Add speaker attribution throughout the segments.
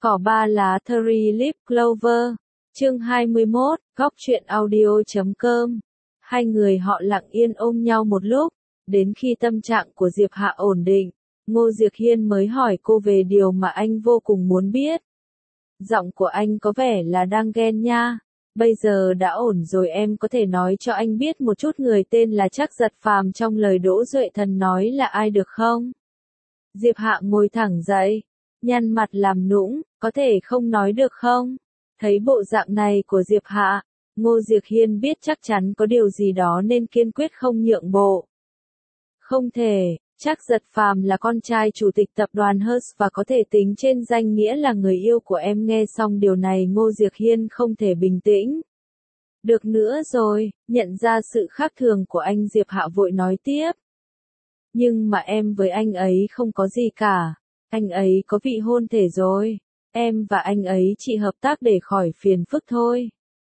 Speaker 1: Cỏ ba lá Three Leaf Clover. Chương 21, góc truyện audio.com. Hai người họ lặng yên ôm nhau một lúc, đến khi tâm trạng của Diệp Hạ ổn định, Ngô Diệc Hiên mới hỏi cô về điều mà anh vô cùng muốn biết. Giọng của anh có vẻ là đang ghen nha. Bây giờ đã ổn rồi, em có thể nói cho anh biết một chút người tên là Trác Giật Phàm trong lời Đỗ Duệ Thần nói là ai được không? Diệp Hạ ngồi thẳng dậy, nhăn mặt làm nũng, có thể không nói được không? Thấy bộ dạng này của Diệp Hạ, Ngô Diệc Hiên biết chắc chắn có điều gì đó nên kiên quyết không nhượng bộ. Không thể, Trác Giật Phàm là con trai chủ tịch tập đoàn Hearst và có thể tính trên danh nghĩa là người yêu của em. Nghe xong điều này Ngô Diệc Hiên không thể bình tĩnh được nữa rồi, nhận ra sự khác thường của anh Diệp Hạ vội nói tiếp. Nhưng mà em với anh ấy không có gì cả, anh ấy có vị hôn thê rồi, em và anh ấy chỉ hợp tác để khỏi phiền phức thôi.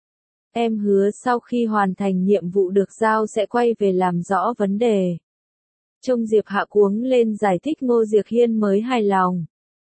Speaker 1: Em hứa sau khi hoàn thành nhiệm vụ được giao sẽ quay về làm rõ vấn đề. Trông Diệp Hạ cuống lên giải thích, Ngô Diệc Hiên mới hài lòng.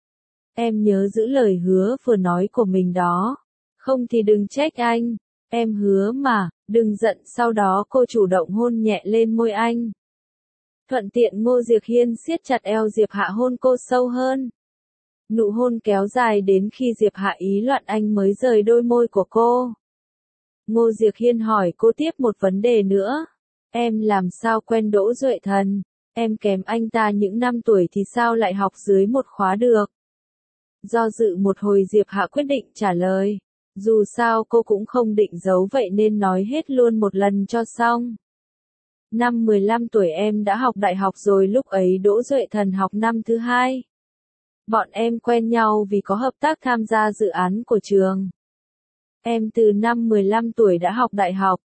Speaker 1: Em nhớ giữ lời hứa vừa nói của mình đó, không thì đừng trách anh, em hứa mà, đừng giận. Sau đó cô chủ động hôn nhẹ lên môi anh. Thuận tiện Ngô Diệc Hiên siết chặt eo Diệp Hạ hôn cô sâu hơn. Nụ hôn kéo dài đến khi Diệp Hạ ý loạn anh mới rời đôi môi của cô. Ngô Diệc Hiên hỏi cô tiếp một vấn đề nữa. Em làm sao quen Đỗ Duệ Thần? Em kém anh ta những năm tuổi thì sao lại học dưới một khóa được? Do dự một hồi Diệp Hạ quyết định trả lời. Dù sao cô cũng không định giấu vậy nên nói hết luôn một lần cho xong. Năm 15 tuổi em đã học đại học rồi, lúc ấy Đỗ Duệ Thần học năm thứ 2. Bọn em quen nhau vì có hợp tác tham gia dự án của trường. Em từ năm 15 tuổi đã học đại học.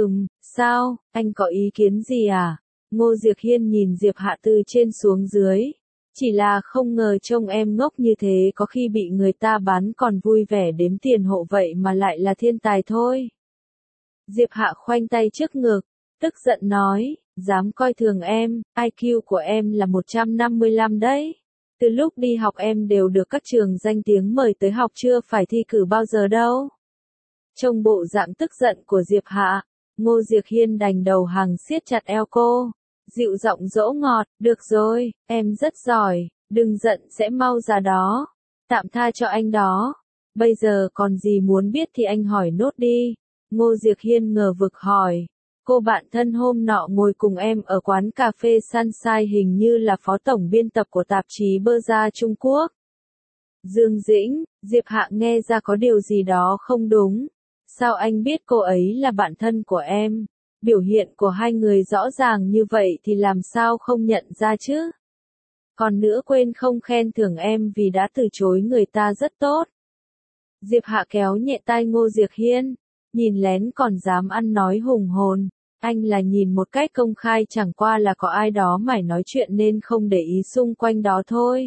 Speaker 1: Sao, anh có ý kiến gì à? Ngô Diệc Hiên nhìn Diệp Hạ từ trên xuống dưới. Chỉ là không ngờ trông em ngốc như thế, có khi bị người ta bán còn vui vẻ đếm tiền hộ vậy mà lại là thiên tài thôi. Diệp Hạ khoanh tay trước ngực, tức giận nói, dám coi thường em, IQ của em là 155 đấy. Từ lúc đi học em đều được các trường danh tiếng mời tới học, chưa phải thi cử bao giờ đâu. Trông bộ dạng tức giận của Diệp Hạ, Ngô Diệc Hiên đành đầu hàng siết chặt eo cô, dịu giọng dỗ ngọt, được rồi, em rất giỏi, đừng giận sẽ mau ra đó, tạm tha cho anh đó. Bây giờ còn gì muốn biết thì anh hỏi nốt đi. Ngô Diệc Hiên ngờ vực hỏi. Cô bạn thân hôm nọ ngồi cùng em ở quán cà phê Sunshine hình như là phó tổng biên tập của tạp chí Bơ Gia Trung Quốc. Dương Dĩnh. Diệp Hạ nghe ra có điều gì đó không đúng. Sao anh biết cô ấy là bạn thân của em? Biểu hiện của hai người rõ ràng như vậy thì làm sao không nhận ra chứ? Còn nữa, quên không khen thưởng em vì đã từ chối người ta rất tốt. Diệp Hạ kéo nhẹ tai Ngô Diệc Hiên. Nhìn lén còn dám ăn nói hùng hồn. Anh là nhìn một cách công khai, chẳng qua là có ai đó mải nói chuyện nên không để ý xung quanh đó thôi.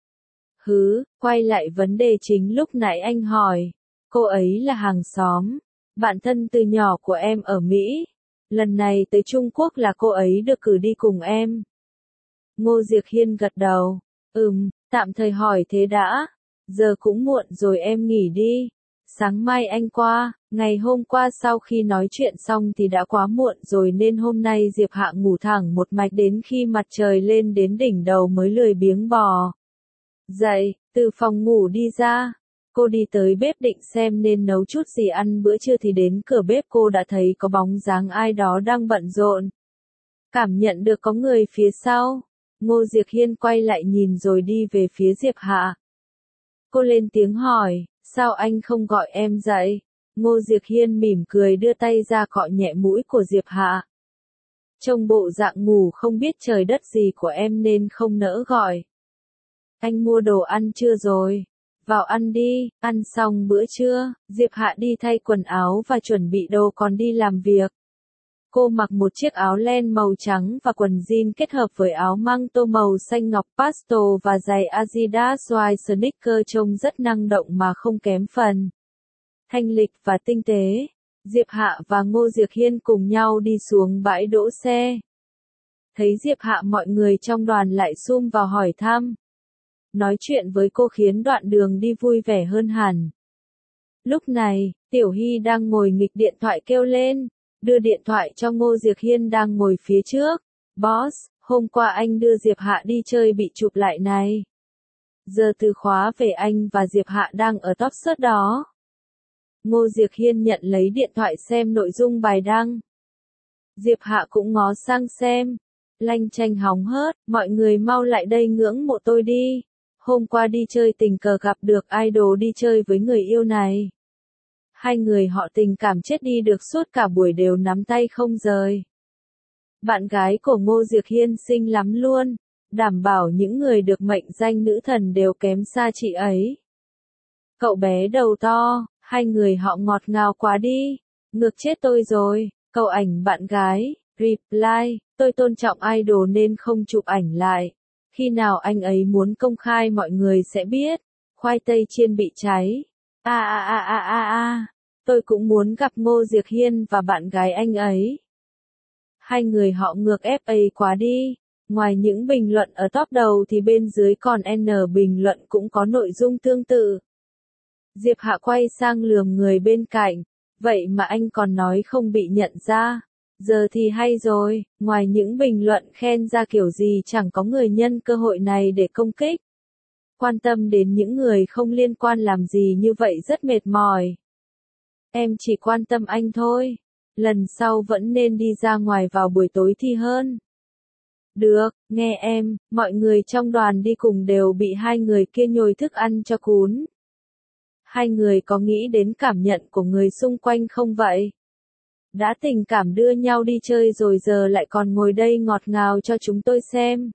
Speaker 1: Quay lại vấn đề chính lúc nãy anh hỏi. Cô ấy là hàng xóm, bạn thân từ nhỏ của em ở Mỹ. Lần này tới Trung Quốc là cô ấy được cử đi cùng em. Ngô Diệc Hiên gật đầu. Tạm thời hỏi thế đã. Giờ cũng muộn rồi, em nghỉ đi. Sáng mai anh qua. Ngày hôm qua sau khi nói chuyện xong thì đã quá muộn rồi nên hôm nay Diệp Hạ ngủ thẳng một mạch đến khi mặt trời lên đến đỉnh đầu mới lười biếng bò dậy, từ phòng ngủ đi ra. Cô đi tới bếp định xem nên nấu chút gì ăn bữa trưa thì đến cửa bếp cô đã thấy có bóng dáng ai đó đang bận rộn. Cảm nhận được có người phía sau, Ngô Diệc Hiên quay lại nhìn rồi đi về phía Diệp Hạ. Cô lên tiếng hỏi, sao anh không gọi em dậy? Ngô Diệc Hiên mỉm cười đưa tay ra cọ nhẹ mũi của Diệp Hạ. Trông bộ dạng ngủ không biết trời đất gì của em nên không nỡ gọi. Anh mua đồ ăn chưa rồi? Vào ăn đi. Ăn xong bữa trưa, Diệp Hạ đi thay quần áo và chuẩn bị đồ còn đi làm việc. Cô mặc một chiếc áo len màu trắng và quần jean kết hợp với áo măng tô màu xanh ngọc pastel và giày Adidas White sneaker, trông rất năng động mà không kém phần thanh lịch và tinh tế. Diệp Hạ và Ngô Diệc Hiên cùng nhau đi xuống bãi đỗ xe. Thấy Diệp Hạ, mọi người trong đoàn lại sum vào hỏi thăm. Nói chuyện với cô khiến đoạn đường đi vui vẻ hơn hẳn. Lúc này, Tiểu Hy đang ngồi nghịch điện thoại kêu lên, đưa điện thoại cho Ngô Diệc Hiên đang ngồi phía trước. Boss, hôm qua anh đưa Diệp Hạ đi chơi bị chụp lại này. Giờ từ khóa về anh và Diệp Hạ đang ở top search đó. Ngô Diệc Hiên nhận lấy điện thoại xem nội dung bài đăng. Diệp Hạ cũng ngó sang xem. Lanh chanh hóng hớt, mọi người mau lại đây ngưỡng mộ tôi đi. Hôm qua đi chơi tình cờ gặp được idol đi chơi với người yêu này. Hai người họ tình cảm chết đi được suốt cả buổi đều nắm tay không rời. Bạn gái của Ngô Diệc Hiên xinh lắm luôn, đảm bảo những người được mệnh danh nữ thần đều kém xa chị ấy. Cậu bé đầu to, hai người họ ngọt ngào quá đi, ngược chết tôi rồi. Cậu ảnh bạn gái, reply, tôi tôn trọng idol nên không chụp ảnh lại. Khi nào anh ấy muốn công khai mọi người sẽ biết. Khoai tây chiên bị cháy. Tôi cũng muốn gặp Ngô Diệc Hiên và bạn gái anh ấy. Hai người họ ngược FA quá đi. Ngoài những bình luận ở top đầu thì bên dưới còn N bình luận cũng có nội dung tương tự. Diệp Hạ quay sang lườm người bên cạnh. Vậy mà anh còn nói không bị nhận ra. Giờ thì hay rồi, ngoài những bình luận khen ra kiểu gì chẳng có người nhân cơ hội này để công kích. Quan tâm đến những người không liên quan làm gì như vậy rất mệt mỏi. Em chỉ quan tâm anh thôi. Lần sau vẫn nên đi ra ngoài vào buổi tối thì hơn. Được, nghe em, mọi người trong đoàn đi cùng đều bị hai người kia nhồi thức ăn cho cún. Hai người có nghĩ đến cảm nhận của người xung quanh không vậy? Đã tình cảm đưa nhau đi chơi rồi giờ lại còn ngồi đây ngọt ngào cho chúng tôi xem.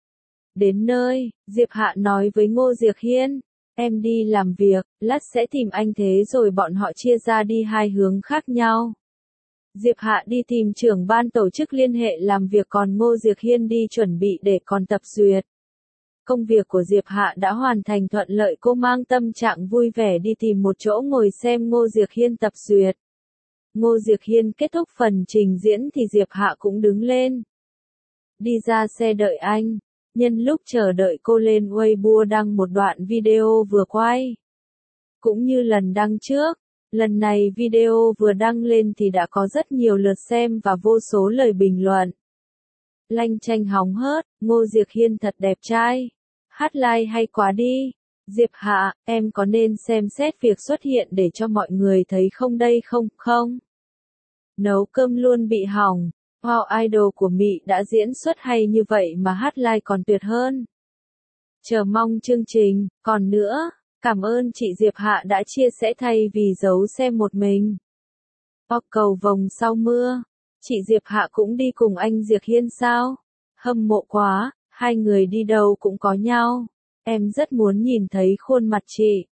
Speaker 1: Đến nơi, Diệp Hạ nói với Ngô Diệc Hiên, em đi làm việc, lát sẽ tìm anh thế rồi bọn họ chia ra đi hai hướng khác nhau. Diệp Hạ đi tìm trưởng ban tổ chức liên hệ làm việc còn Ngô Diệc Hiên đi chuẩn bị để còn tập duyệt. Công việc của Diệp Hạ đã hoàn thành thuận lợi, cô mang tâm trạng vui vẻ đi tìm một chỗ ngồi xem Ngô Diệc Hiên tập duyệt. Ngô Diệc Hiên kết thúc phần trình diễn thì Diệp Hạ cũng đứng lên. Đi ra xe đợi anh. Nhân lúc chờ đợi cô lên Weibo đăng một đoạn video vừa quay. Cũng như lần đăng trước, lần này video vừa đăng lên thì đã có rất nhiều lượt xem và vô số lời bình luận. Lanh chanh hóng hớt, Ngô Diệc Hiên thật đẹp trai. Hát live hay quá đi. Diệp Hạ, em có nên xem xét việc xuất hiện để cho mọi người thấy không đây không? Nấu cơm luôn bị hỏng. Wow, idol của Mị đã diễn xuất hay như vậy mà hát live còn tuyệt hơn. Chờ mong chương trình, còn nữa, cảm ơn chị Diệp Hạ đã chia sẻ thay vì giấu xem một mình. Cầu vồng sau mưa, chị Diệp Hạ cũng đi cùng anh Diệc Hiên sao? Hâm mộ quá, hai người đi đâu cũng có nhau. Em rất muốn nhìn thấy khuôn mặt chị.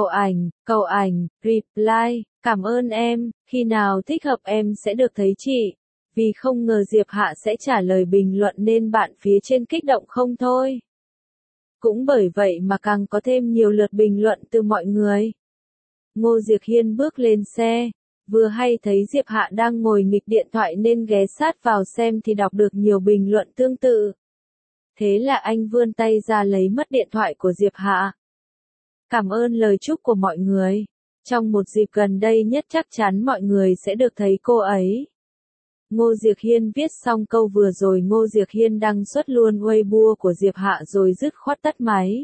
Speaker 1: Cầu ảnh, reply, cảm ơn em, khi nào thích hợp em sẽ được thấy chị. Vì không ngờ Diệp Hạ sẽ trả lời bình luận nên bạn phía trên kích động không thôi. Cũng bởi vậy mà càng có thêm nhiều lượt bình luận từ mọi người. Ngô Diệc Hiên bước lên xe, vừa hay thấy Diệp Hạ đang ngồi nghịch điện thoại nên ghé sát vào xem thì đọc được nhiều bình luận tương tự. Thế là anh vươn tay ra lấy mất điện thoại của Diệp Hạ. Cảm ơn lời chúc của mọi người. Trong một dịp gần đây nhất chắc chắn mọi người sẽ được thấy cô ấy. Ngô Diệc Hiên viết xong câu vừa rồi Ngô Diệc Hiên đăng xuất luôn Weibo của Diệp Hạ rồi dứt khoát tắt máy.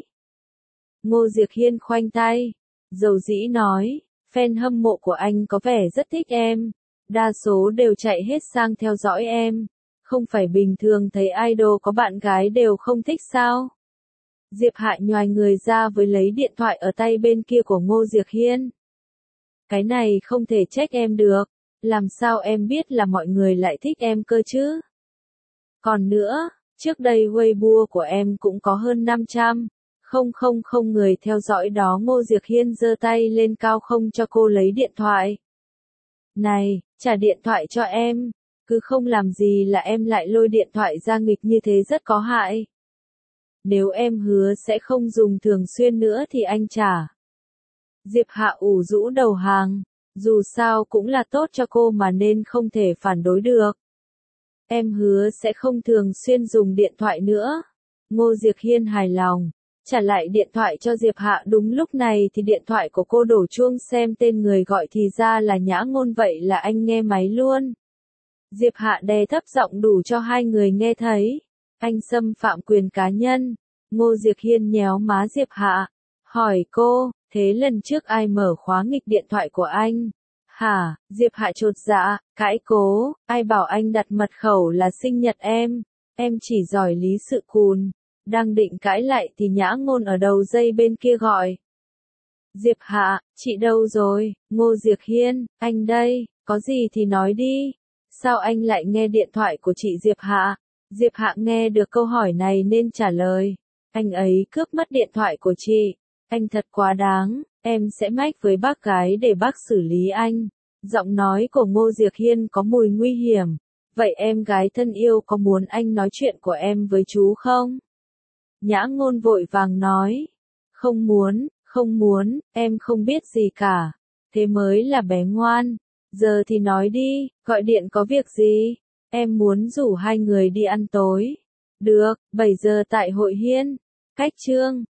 Speaker 1: Ngô Diệc Hiên khoanh tay, dầu dĩ nói, fan hâm mộ của anh có vẻ rất thích em, đa số đều chạy hết sang theo dõi em, không phải bình thường thấy idol có bạn gái đều không thích sao? Diệp Hạ nhoài người ra với lấy điện thoại ở tay bên kia của Ngô Diệc Hiên. Cái này không thể trách em được. Làm sao em biết là mọi người lại thích em cơ chứ? Còn nữa, trước đây Weibo của em cũng có hơn 500.000 người theo dõi đó. Ngô Diệc Hiên giơ tay lên cao không cho cô lấy điện thoại. Này, trả điện thoại cho em, cứ không làm gì là em lại lôi điện thoại ra nghịch như thế rất có hại. Nếu em hứa sẽ không dùng thường xuyên nữa thì anh trả. Diệp Hạ ủ rũ đầu hàng. Dù sao cũng là tốt cho cô mà nên không thể phản đối được. Em hứa sẽ không thường xuyên dùng điện thoại nữa. Ngô Diệc Hiên hài lòng. trả lại điện thoại cho Diệp Hạ. Đúng lúc này thì điện thoại của cô đổ chuông, xem tên người gọi thì ra là Nhã Ngôn. Vậy là anh nghe máy luôn. Diệp Hạ đè thấp giọng đủ cho hai người nghe thấy. Anh xâm phạm quyền cá nhân. Ngô Diệc Hiên nhéo má Diệp Hạ. Hỏi cô, thế lần trước ai mở khóa nghịch điện thoại của anh? Hả? Diệp Hạ chột dạ, cãi cố, ai bảo anh đặt mật khẩu là sinh nhật em chỉ giỏi lý sự cùn. Đang định cãi lại thì Nhã Ngôn ở đầu dây bên kia gọi. Diệp Hạ, chị đâu rồi? Ngô Diệc Hiên, anh đây, có gì thì nói đi. Sao anh lại nghe điện thoại của chị Diệp Hạ? Diệp Hạ nghe được câu hỏi này nên trả lời. Anh ấy cướp mất điện thoại của chị. Anh thật quá đáng, em sẽ mách với bác gái để bác xử lý anh. Giọng nói của Ngô Diệc Hiên có mùi nguy hiểm. Vậy em gái thân yêu có muốn anh nói chuyện của em với chú không? Nhã Ngôn vội vàng nói. Không muốn, em không biết gì cả. Thế mới là bé ngoan. Giờ thì nói đi, gọi điện có việc gì? Em muốn rủ hai người đi ăn tối. Được, 7 giờ tại Hội Hiên. Cách chương